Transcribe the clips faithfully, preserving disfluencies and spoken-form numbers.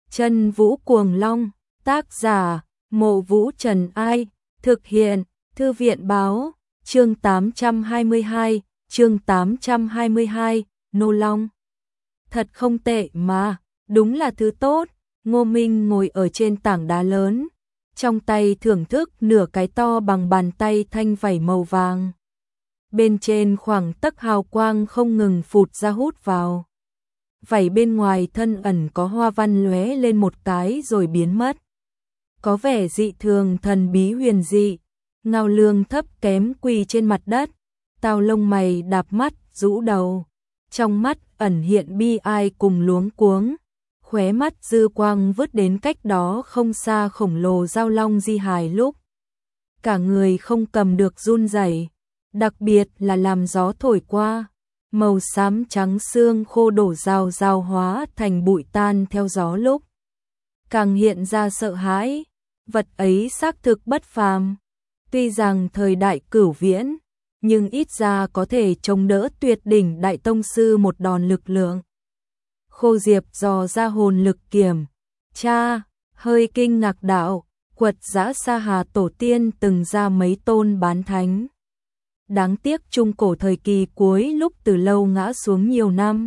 Chân Vũ Cuồng Long, tác giả, Mộ Vũ Trần Ai, thực hiện, Thư viện Báo, chương tám trăm hai mươi hai, chương tám trăm hai mươi hai, Nô Long. Thật không tệ mà, đúng là thứ tốt. Ngô Minh ngồi ở trên tảng đá lớn, trong tay thưởng thức nửa cái to bằng bàn tay thanh vảy màu vàng. Bên trên khoảng tấc hào quang không ngừng phụt ra hút vào. Vảy bên ngoài thân ẩn có hoa văn lóe lên một cái rồi biến mất. Có vẻ dị thường thần bí huyền dị. Ngao Lương thấp kém quỳ trên mặt đất, tao lông mày đạp mắt, rũ đầu. Trong mắt ẩn hiện bi ai cùng luống cuống. Khóe mắt dư quang vứt đến cách đó không xa khổng lồ giao long di hài lúc. Cả người không cầm được run rẩy, đặc biệt là làm gió thổi qua. Màu xám trắng xương khô đổ rào rào hóa thành bụi tan theo gió lúc. Càng hiện ra sợ hãi, vật ấy xác thực bất phàm. Tuy rằng thời đại cửu viễn, nhưng ít ra có thể chống đỡ tuyệt đỉnh đại tông sư một đòn lực lượng. Khô Diệp dò ra hồn lực kiểm, cha, hơi kinh ngạc đạo, quật giã sa hà tổ tiên từng ra mấy tôn bán thánh. Đáng tiếc trung cổ thời kỳ cuối lúc từ lâu ngã xuống nhiều năm.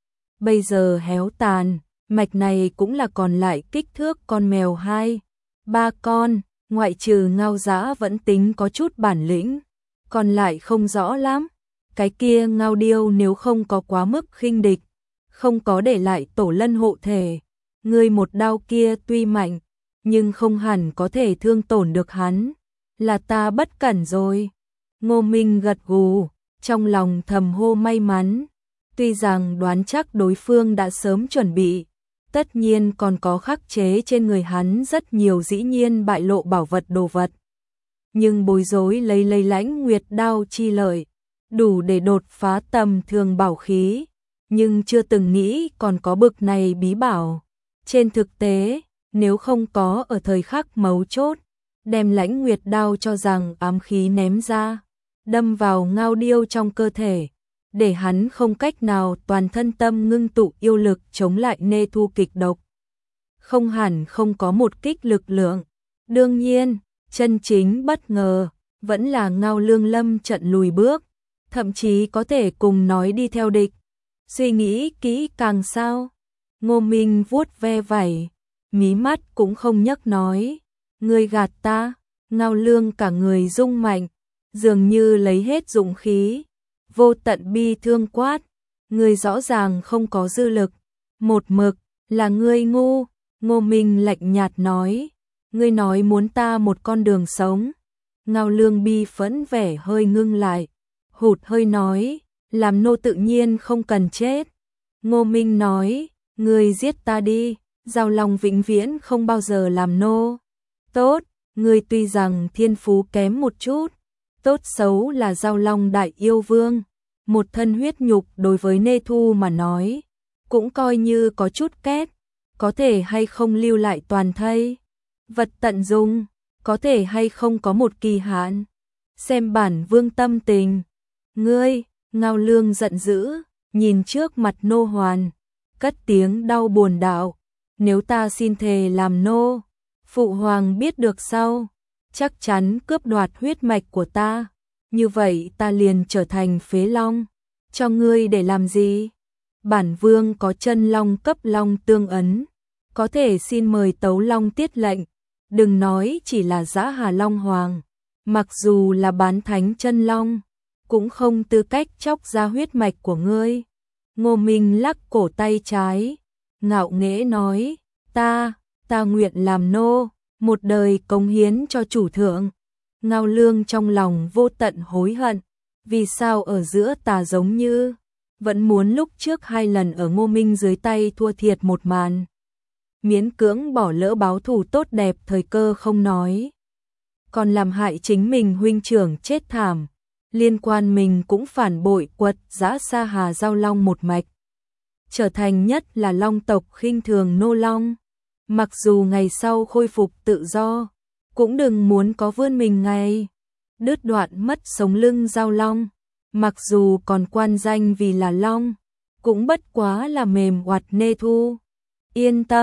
Bây giờ héo tàn, mạch này cũng là còn lại kích thước con mèo hai, ba con, ngoại trừ Ngao Giã vẫn tính có chút bản lĩnh, còn lại không rõ lắm. Cái kia Ngao Điêu nếu không có quá mức khinh địch, không có để lại tổ lân hộ thể, người một đao kia tuy mạnh, nhưng không hẳn có thể thương tổn được hắn, là ta bất cẩn rồi. Ngô Minh gật gù, trong lòng thầm hô may mắn, tuy rằng đoán chắc đối phương đã sớm chuẩn bị, tất nhiên còn có khắc chế trên người hắn rất nhiều dĩ nhiên bại lộ bảo vật đồ vật. Nhưng bối rối lấy lấy Lãnh Nguyệt đao chi lợi, đủ để đột phá tầm thường bảo khí, nhưng chưa từng nghĩ còn có bực này bí bảo. Trên thực tế, nếu không có ở thời khắc mấu chốt, đem Lãnh Nguyệt đao cho rằng ám khí ném ra, đâm vào Ngao Điêu trong cơ thể, để hắn không cách nào toàn thân tâm ngưng tụ yêu lực chống lại nê thu kịch độc. Không hẳn không có một kích lực lượng. Đương nhiên, chân chính bất ngờ, vẫn là Ngao Lương lâm trận lùi bước, thậm chí có thể cùng nói đi theo địch. Suy nghĩ kỹ càng sao? Ngô Minh vuốt ve vảy, mí mắt cũng không nhấc nói. Ngươi gạt ta. Ngao Lương cả người rung mạnh, dường như lấy hết dũng khí, vô tận bi thương quát, ngươi rõ ràng không có dư lực, một mực là ngươi ngu. Ngô Minh lạnh nhạt nói, ngươi nói muốn ta một con đường sống. Ngao Lương bi phẫn vẻ hơi ngưng lại, hụt hơi nói, làm nô tự nhiên không cần chết. Ngô Minh nói, ngươi giết ta đi, Giao Long vĩnh viễn không bao giờ làm nô. Tốt, ngươi tuy rằng thiên phú kém một chút, tốt xấu là Giao Long đại yêu vương, một thân huyết nhục đối với nê thu mà nói, cũng coi như có chút két, có thể hay không lưu lại toàn thây. Vật tận dung, có thể hay không có một kỳ hạn, xem bản vương tâm tình. Ngươi, Ngao Lương giận dữ, nhìn trước mặt nô hoàn, cất tiếng đau buồn đạo, nếu ta xin thề làm nô, phụ hoàng biết được sau, chắc chắn cướp đoạt huyết mạch của ta, như vậy ta liền trở thành phế long, cho ngươi để làm gì? Bản vương có chân long cấp long tương ấn, có thể xin mời tấu long tiết lệnh, đừng nói chỉ là Giã Hà Long Hoàng, mặc dù là bán thánh chân long, cũng không tư cách chóc ra huyết mạch của ngươi. Ngô Minh lắc cổ tay trái, ngạo nghễ nói, ta, ta nguyện làm nô, một đời cống hiến cho chủ thượng. Ngao Lương trong lòng vô tận hối hận, vì sao ở giữa tà giống như, vẫn muốn lúc trước hai lần ở Ngô Minh dưới tay thua thiệt một màn. Miễn cưỡng bỏ lỡ báo thù tốt đẹp thời cơ không nói, còn làm hại chính mình huynh trưởng chết thảm, liên quan mình cũng phản bội quật giã sa hà Giao Long một mạch, trở thành nhất là long tộc khinh thường nô long. Mặc dù ngày sau khôi phục tự do, cũng đừng muốn có vươn mình ngày, đứt đoạn mất sống lưng Giao Long, mặc dù còn quan danh vì là long, cũng bất quá là mềm oặt nê thu. Yên tâm,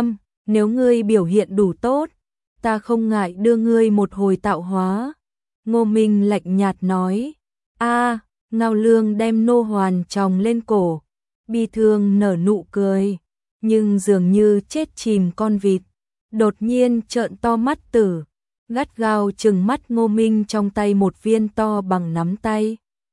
Nếu ngươi biểu hiện đủ tốt, ta không ngại đưa ngươi một hồi tạo hóa. Ngô Minh lạnh nhạt nói. A, Ngao Lương đem nô hoàn tròng lên cổ, bi thương nở nụ cười, nhưng dường như chết chìm con vịt, đột nhiên trợn to mắt tử, gắt gao trừng mắt Ngô Minh trong tay một viên to bằng nắm tay.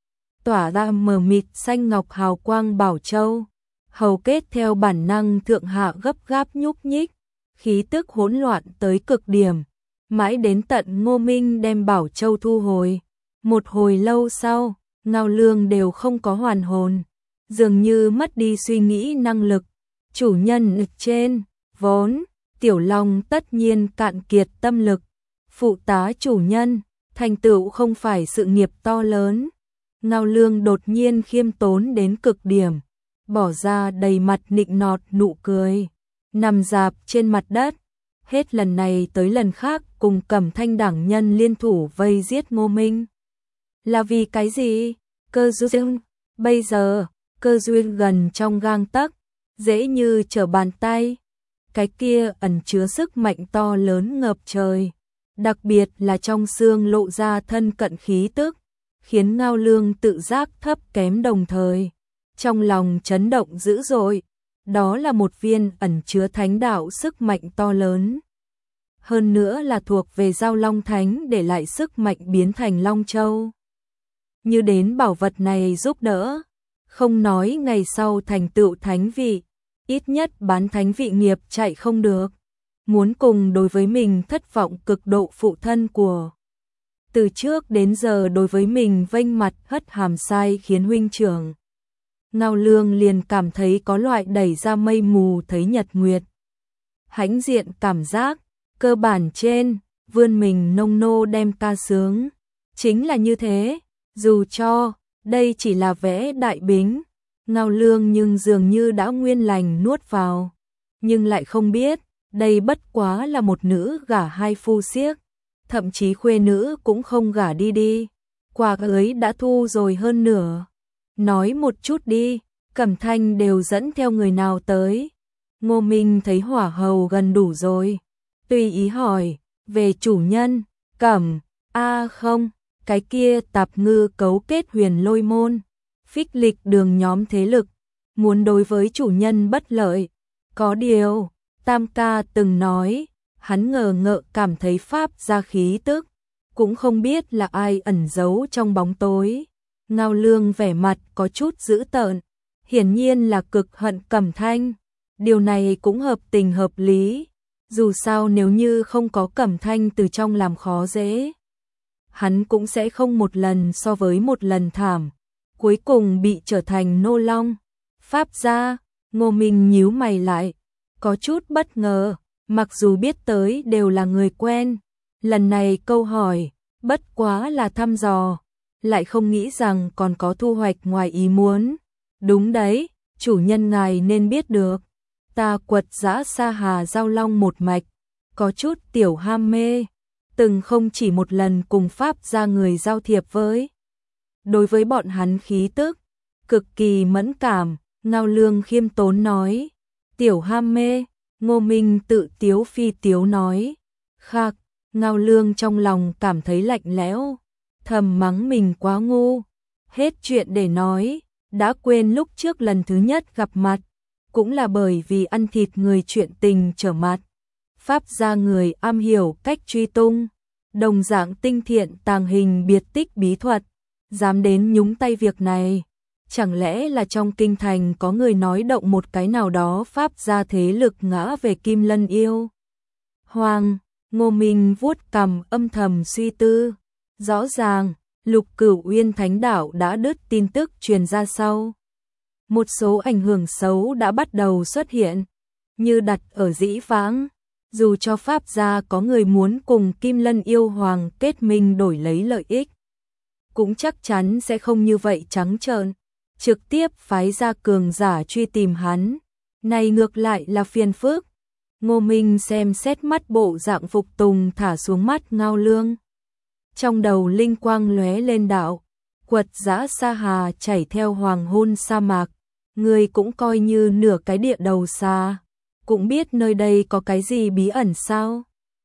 Tỏa ra mờ mịt xanh ngọc hào quang bảo châu, hầu kết theo bản năng thượng hạ gấp gáp nhúc nhích, khí tức hỗn loạn tới cực điểm, mãi đến tận Ngô Minh đem bảo châu thu hồi. Một hồi lâu sau, Ngao Lương đều không có hoàn hồn, dường như mất đi suy nghĩ năng lực. Chủ nhân trên, vốn, Tiểu Long tất nhiên cạn kiệt tâm lực. Phụ tá chủ nhân, thành tựu không phải sự nghiệp to lớn. Ngao Lương đột nhiên khiêm tốn đến cực điểm, bỏ ra đầy mặt nịnh nọt nụ cười, nằm dạp trên mặt đất. Hết lần này tới lần khác cùng Cẩm Thanh đảng nhân liên thủ vây giết Ngô Minh. Là vì cái gì? Cơ duyên. Bây giờ, cơ duyên gần trong gang tấc, dễ như trở bàn tay. Cái kia ẩn chứa sức mạnh to lớn ngập trời, đặc biệt là trong xương lộ ra thân cận khí tức, khiến Ngao Lương tự giác thấp kém đồng thời, trong lòng chấn động dữ dội. Đó là một viên ẩn chứa thánh đạo sức mạnh to lớn. Hơn nữa là thuộc về Giao Long Thánh để lại sức mạnh biến thành Long Châu. Như đến bảo vật này giúp đỡ, không nói ngày sau thành tựu thánh vị, ít nhất bán thánh vị nghiệp chạy không được. Muốn cùng đối với mình thất vọng cực độ phụ thân của từ trước đến giờ đối với mình vênh mặt hất hàm sai khiến huynh trưởng. Ngao Lương liền cảm thấy có loại đẩy ra mây mù thấy nhật nguyệt. Hãnh diện cảm giác, cơ bản trên, vươn mình nông nô đem ca sướng. Chính là như thế, dù cho, đây chỉ là vẽ đại bính, Ngao Lương nhưng dường như đã nguyên lành nuốt vào. Nhưng lại không biết, đây bất quá là một nữ gả hai phu siếc, thậm chí khuê nữ cũng không gả đi đi. Quà ấy đã thu rồi hơn nửa. Nói một chút đi, Cẩm Thanh đều dẫn theo người nào tới. Ngô Minh thấy hỏa hầu gần đủ rồi, tùy ý hỏi, về chủ nhân, Cẩm, a không, cái kia tạp ngư cấu kết Huyền Lôi môn, phích lịch đường nhóm thế lực, muốn đối với chủ nhân bất lợi. Có điều, Tam ca từng nói, hắn ngờ ngợ cảm thấy pháp ra khí tức, cũng không biết là ai ẩn giấu trong bóng tối. Ngao Lương vẻ mặt có chút dữ tợn, hiển nhiên là cực hận Cẩm Thanh. Điều này cũng hợp tình hợp lý, dù sao nếu như không có Cẩm Thanh từ trong làm khó dễ, hắn cũng sẽ không một lần so với một lần thảm, cuối cùng bị trở thành nô long. Pháp gia, Ngô Minh nhíu mày lại, có chút bất ngờ, mặc dù biết tới đều là người quen, lần này câu hỏi, bất quá là thăm dò, lại không nghĩ rằng còn có thu hoạch ngoài ý muốn. Đúng đấy, chủ nhân ngài nên biết được, ta quật dã Sa Hà Giao Long một mạch, có chút tiểu ham mê, từng không chỉ một lần cùng pháp gia người giao thiệp với. Đối với bọn hắn khí tức, cực kỳ mẫn cảm, Ngao Lương khiêm tốn nói, tiểu ham mê. Ngô Minh tự tiếu phi tiếu nói, khạc. Ngao Lương trong lòng cảm thấy lạnh lẽo, thầm mắng mình quá ngu, hết chuyện để nói, đã quên lúc trước lần thứ nhất gặp mặt, cũng là bởi vì ăn thịt người chuyện tình trở mặt. Pháp gia người am hiểu cách truy tung, đồng dạng tinh thiện tàng hình biệt tích bí thuật, dám đến nhúng tay việc này. Chẳng lẽ là trong kinh thành có người nói động một cái nào đó pháp gia thế lực ngã về Kim Lân yêu Hoàng? Ngô Minh vuốt cằm âm thầm suy tư. Rõ ràng, Lục Cửu Uyên Thánh Đạo đã đứt tin tức truyền ra sau. Một số ảnh hưởng xấu đã bắt đầu xuất hiện, như đặt ở dĩ vãng. Dù cho pháp gia có người muốn cùng Kim Lân yêu Hoàng kết minh đổi lấy lợi ích, cũng chắc chắn sẽ không như vậy trắng trợn, trực tiếp phái ra cường giả truy tìm hắn. Này ngược lại là phiền phức. Ngô Minh xem xét mắt bộ dạng phục tùng thả xuống mắt Ngao Lương. Trong đầu linh quang lóe lên đạo, quật dã Sa Hà chảy theo hoàng hôn sa mạc, người cũng coi như nửa cái địa đầu xa. cũng biết nơi đây có cái gì bí ẩn sao?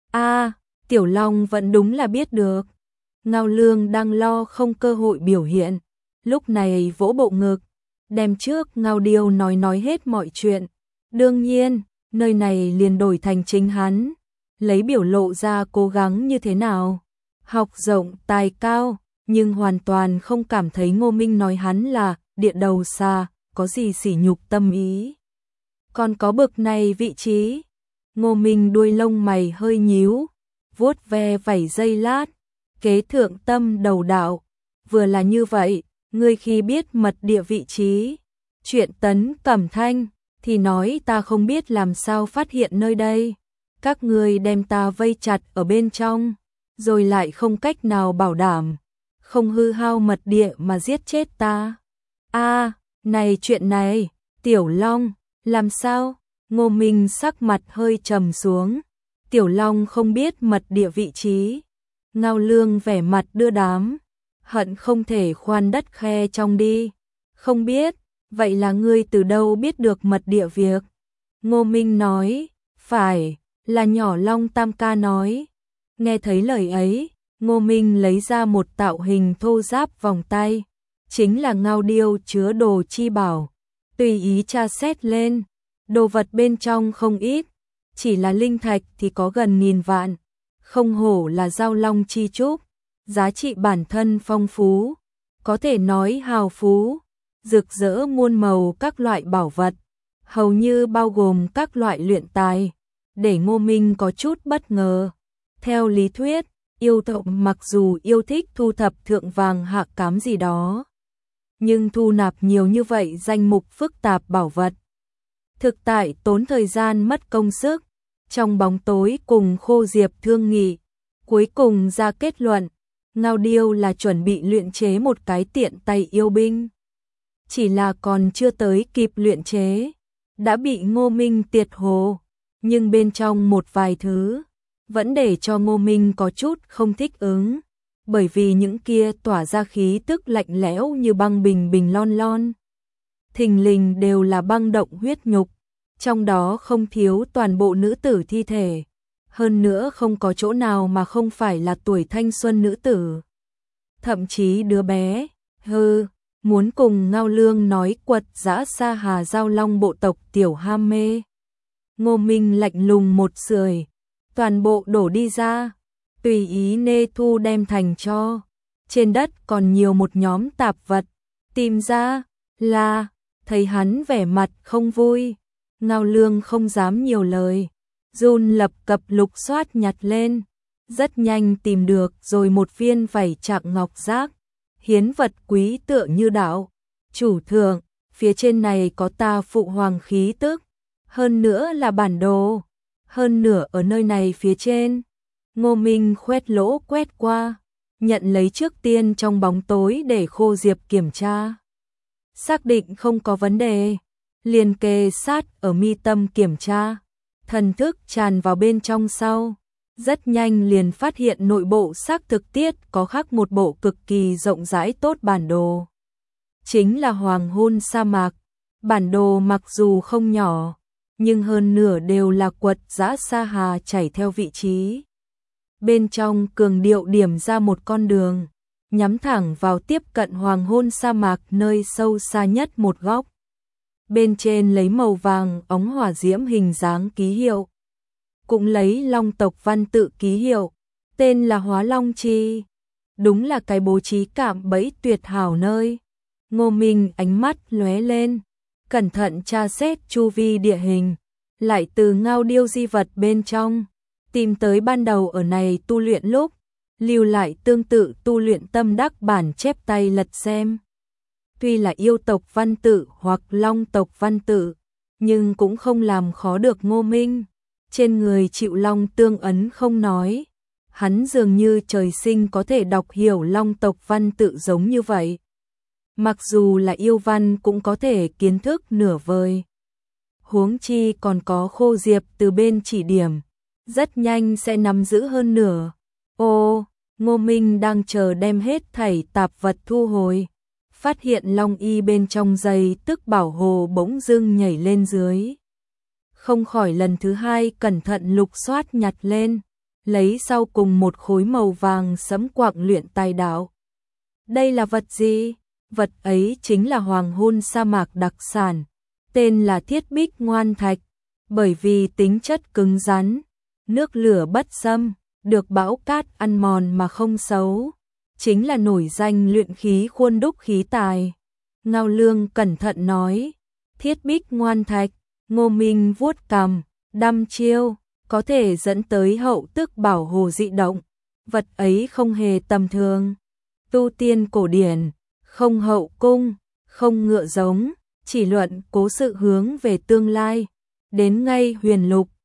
A, Tiểu Long vẫn đúng là biết được. Ngao Lương đang lo không cơ hội biểu hiện, lúc này vỗ bộ ngực, đem trước Ngao Điêu nói nói hết mọi chuyện. Đương nhiên, nơi này liền đổi thành chính hắn, lấy biểu lộ ra cố gắng như thế nào. Học rộng, tài cao, nhưng hoàn toàn không cảm thấy Ngô Minh nói hắn là địa đầu xa, có gì sỉ nhục tâm ý. Còn có bực này vị trí. Ngô Minh đuôi lông mày hơi nhíu, vuốt ve vảy giây lát, kế thượng tâm đầu đạo. Vừa là như vậy, ngươi khi biết mật địa vị trí, chuyện Tấn Cẩm Thanh, thì nói ta không biết làm sao phát hiện nơi đây. Các ngươi đem ta vây chặt ở bên trong, rồi lại không cách nào bảo đảm, không hư hao mật địa mà giết chết ta. A, này chuyện này, Tiểu Long, làm sao? Ngô Minh sắc mặt hơi trầm xuống. Tiểu Long không biết mật địa vị trí. Ngao Lương vẻ mặt đưa đám, hận không thể khoan đất khe trong đi. Không biết, vậy là ngươi từ đâu biết được mật địa việc? Ngô Minh nói, phải, là nhỏ Long Tam ca nói. Nghe thấy lời ấy, Ngô Minh lấy ra một tạo hình thô ráp vòng tay, chính là Ngao Điêu chứa đồ chi bảo, tùy ý tra xét lên, đồ vật bên trong không ít, chỉ là linh thạch thì có gần nghìn vạn, không hổ là giao long chi trúc, giá trị bản thân phong phú, có thể nói hào phú, rực rỡ muôn màu các loại bảo vật, hầu như bao gồm các loại luyện tài, để Ngô Minh có chút bất ngờ. Theo lý thuyết, yêu tộc mặc dù yêu thích thu thập thượng vàng hạ cám gì đó, nhưng thu nạp nhiều như vậy danh mục phức tạp bảo vật, thực tại tốn thời gian mất công sức. Trong bóng tối cùng Khô Diệp thương nghị, cuối cùng ra kết luận, Ngao Điêu là chuẩn bị luyện chế một cái tiện tay yêu binh. Chỉ là còn chưa tới kịp luyện chế, đã bị Ngô Minh tiệt hồ, nhưng bên trong một vài thứ vẫn để cho Ngô Minh có chút không thích ứng, bởi vì những kia tỏa ra khí tức lạnh lẽo như băng bình bình lon lon. Thình lình đều là băng động huyết nhục, trong đó không thiếu toàn bộ nữ tử thi thể, hơn nữa không có chỗ nào mà không phải là tuổi thanh xuân nữ tử. Thậm chí đứa bé, hư, muốn cùng Ngao Lương nói quật dã sa hà giao long bộ tộc tiểu ham mê. Ngô Minh lạnh lùng một sưởi, toàn bộ đổ đi ra, tùy ý nê thu đem thành cho. Trên đất còn nhiều một nhóm tạp vật, tìm ra là, thấy hắn vẻ mặt không vui, Ngao Lương không dám nhiều lời, run lập cập lục soát nhặt lên, rất nhanh tìm được rồi một viên vảy trạng ngọc giác, hiến vật quý tựa như đạo. Chủ thượng, phía trên này có ta phụ hoàng khí tức, hơn nữa là bản đồ, hơn nửa ở nơi này phía trên. Ngô Minh khoét lỗ quét qua, nhận lấy trước tiên trong bóng tối để Khô Diệp kiểm tra. Xác định không có vấn đề, liền kề sát ở mi tâm kiểm tra, thần thức tràn vào bên trong sau. Rất nhanh liền phát hiện nội bộ xác thực tiết có khắc một bộ cực kỳ rộng rãi tốt bản đồ. Chính là hoàng hôn sa mạc, bản đồ mặc dù không nhỏ, nhưng hơn nửa đều là quật dã sa hà chảy theo vị trí. Bên trong cường điệu điểm ra một con đường, nhắm thẳng vào tiếp cận hoàng hôn sa mạc nơi sâu xa nhất một góc. Bên trên lấy màu vàng óng hỏa diễm hình dáng ký hiệu, cũng lấy long tộc văn tự ký hiệu, tên là Hóa Long Chi. Đúng là cái bố trí cạm bẫy tuyệt hảo nơi. Ngô Minh ánh mắt lóe lên, cẩn thận tra xét chu vi địa hình, lại từ Ngao Điêu di vật bên trong tìm tới ban đầu ở này tu luyện lúc, lưu lại tương tự tu luyện tâm đắc bản chép tay lật xem. Tuy là yêu tộc văn tự hoặc long tộc văn tự, nhưng cũng không làm khó được Ngô Minh. Trên người chịu long tương ấn không nói, hắn dường như trời sinh có thể đọc hiểu long tộc văn tự giống như vậy. Mặc dù là yêu văn cũng có thể kiến thức nửa vời. Huống chi còn có Khô Diệp từ bên chỉ điểm, rất nhanh sẽ nắm giữ hơn nửa. Ô, Ngô Minh đang chờ đem hết thảy tạp vật thu hồi, phát hiện long y bên trong giày tức bảo hồ bỗng dưng nhảy lên dưới. không khỏi lần thứ hai cẩn thận lục soát nhặt lên, lấy sau cùng một khối màu vàng sẫm quặng luyện tài đạo. Đây là vật gì? Vật ấy chính là hoàng hôn sa mạc đặc sản, tên là Thiết Bích Ngoan Thạch, bởi vì tính chất cứng rắn, nước lửa bất xâm, được bão cát ăn mòn mà không xấu, chính là nổi danh luyện khí khuôn đúc khí tài. Ngao Lương cẩn thận nói, Thiết Bích Ngoan Thạch. Ngô Minh vuốt cằm, đăm chiêu, có thể dẫn tới hậu tức bảo hồ dị động, vật ấy không hề tầm thường. Tu tiên cổ điển, không hậu cung, không ngựa giống, chỉ luận cố sự hướng về tương lai, đến ngay huyền lục,